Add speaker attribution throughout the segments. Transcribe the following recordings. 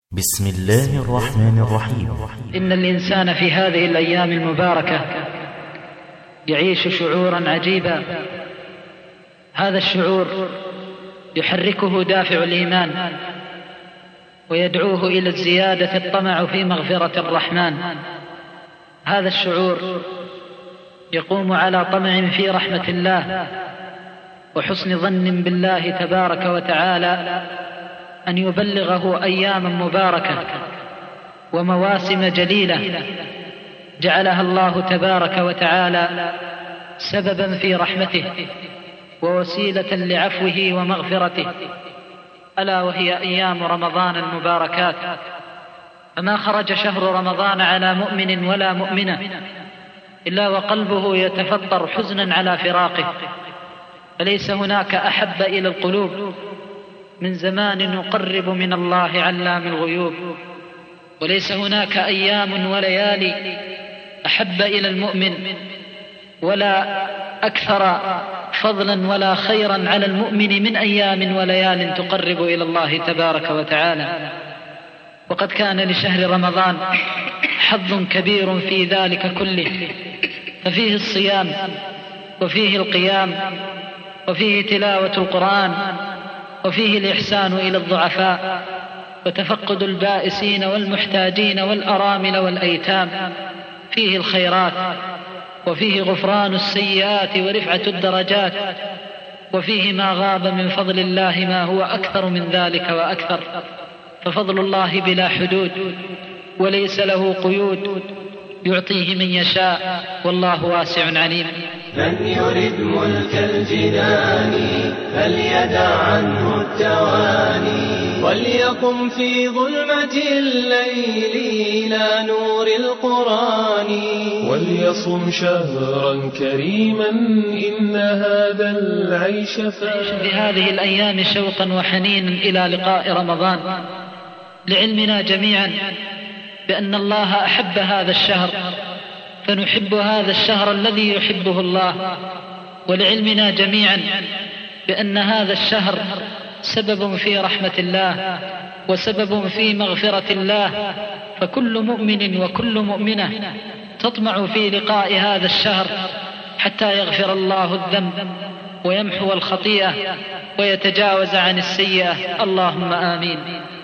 Speaker 1: بسم الله الرحمن الرحيم.
Speaker 2: إن الإنسان في هذه الأيام المباركة يعيش شعورا عجيبا. هذا الشعور يحركه دافع الإيمان ويدعوه إلى الزيادة الطمع في مغفرة الرحمن. هذا الشعور يقوم على طمع في رحمة الله وحسن ظن بالله تبارك وتعالى أن يبلغه أياما مباركة ومواسم جليلة جعلها الله تبارك وتعالى سببا في رحمته ووسيلة لعفوه ومغفرته، ألا وهي أيام رمضان المباركات. فما خرج شهر رمضان على مؤمن ولا مؤمنة إلا وقلبه يتفطر حزنا على فراقه، فليس هناك أحب إلى القلوب من زمان يقرب من الله علام الغيوب، وليس هناك أيام وليالي أحب إلى المؤمن ولا أكثر فضلا ولا خيرا على المؤمن من أيام وليال تقرب إلى الله تبارك وتعالى. وقد كان لشهر رمضان حظ كبير في ذلك كله، ففيه الصيام وفيه القيام وفيه تلاوة القرآن وفيه الإحسان إلى الضعفاء وتفقد البائسين والمحتاجين والأرامل والأيتام، فيه الخيرات وفيه غفران السيئات ورفعة الدرجات، وفيه ما غاب من فضل الله ما هو أكثر من ذلك وأكثر. ففضل الله بلا حدود وليس له قيود، يعطيه من يشاء والله واسع عليم.
Speaker 3: من يرد ملك الجنان فليدع عنه التواني، وليقم في ظلمة الليل إلى نور القرآن، وليصم شهرا كريما إن هذا العيش
Speaker 2: في هذه الأيام شوقا وحنينا إلى لقاء رمضان، لعلمنا جميعا بأن الله أحب هذا الشهر فنحب هذا الشهر الذي يحبه الله، ولعلمنا جميعا بأن هذا الشهر سبب في رحمة الله وسبب في مغفرة الله، فكل مؤمن وكل مؤمنة تطمع في لقاء هذا الشهر حتى يغفر الله الذنب ويمحو الخطيئة ويتجاوز عن السيئة، اللهم آمين.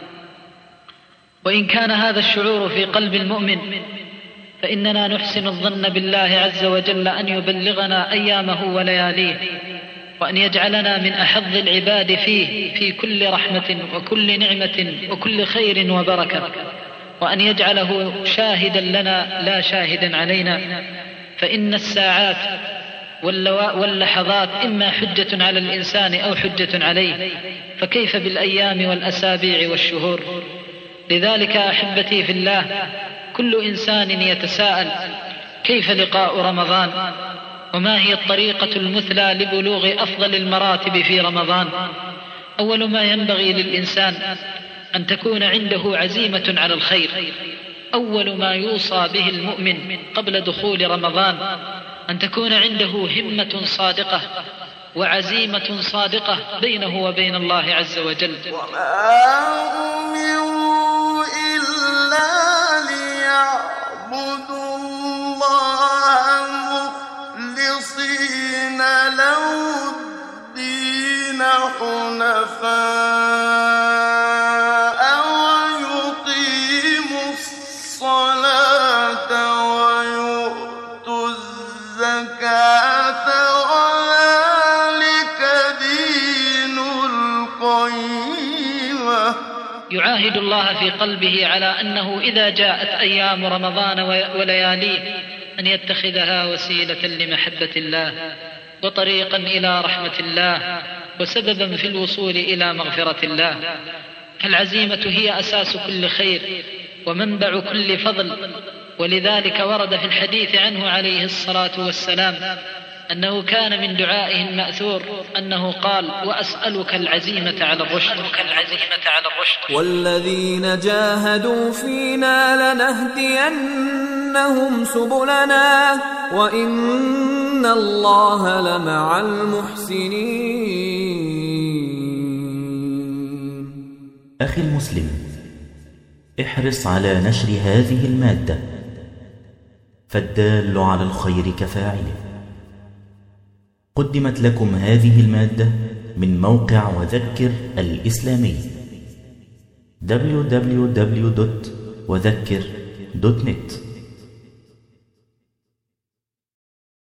Speaker 2: وإن كان هذا الشعور في قلب المؤمن فإننا نحسن الظن بالله عز وجل أن يبلغنا أيامه ولياليه، وأن يجعلنا من أحظ العباد فيه في كل رحمة وكل نعمة وكل خير وبركة، وأن يجعله شاهدا لنا لا شاهدا علينا. فإن الساعات واللحظات إما حجة على الإنسان أو حجة عليه، فكيف بالأيام والأسابيع والشهور؟ لذلك أحبتي في الله كل إنسان يتساءل كيف لقاء رمضان، وما هي الطريقة المثلى لبلوغ أفضل المراتب في رمضان؟ أول ما ينبغي للإنسان أن تكون عنده عزيمة على الخير. أول ما يوصى به المؤمن قبل دخول رمضان أن تكون عنده همة صادقة وعزيمة صادقة بينه وبين الله عز وجل.
Speaker 4: ليعبدوا الله مخلصين له الدين حنفاء ويقيموا الصلاة ويؤتوا الزكاة وذلك دين القيمة.
Speaker 2: يعاهد الله في قلبه على أنه إذا جاءت أيام رمضان ولياليه أن يتخذها وسيلة لمحبة الله وطريقا إلى رحمة الله وسببا في الوصول إلى مغفرة الله. فالعزيمة هي أساس كل خير ومنبع كل فضل، ولذلك ورد في الحديث عنه عليه الصلاة والسلام أنه كان من دعائه المأثور أنه قال: وأسألك العزيمة على الرشد.
Speaker 5: والذين جاهدوا فينا لنهدينهم سبلنا وإن الله لمع المحسنين.
Speaker 1: أخي المسلم، احرص على نشر هذه المادة، فالدال على الخير كفاعله. قدمت لكم هذه المادة من موقع وذكر الإسلامي www.وذكر.net.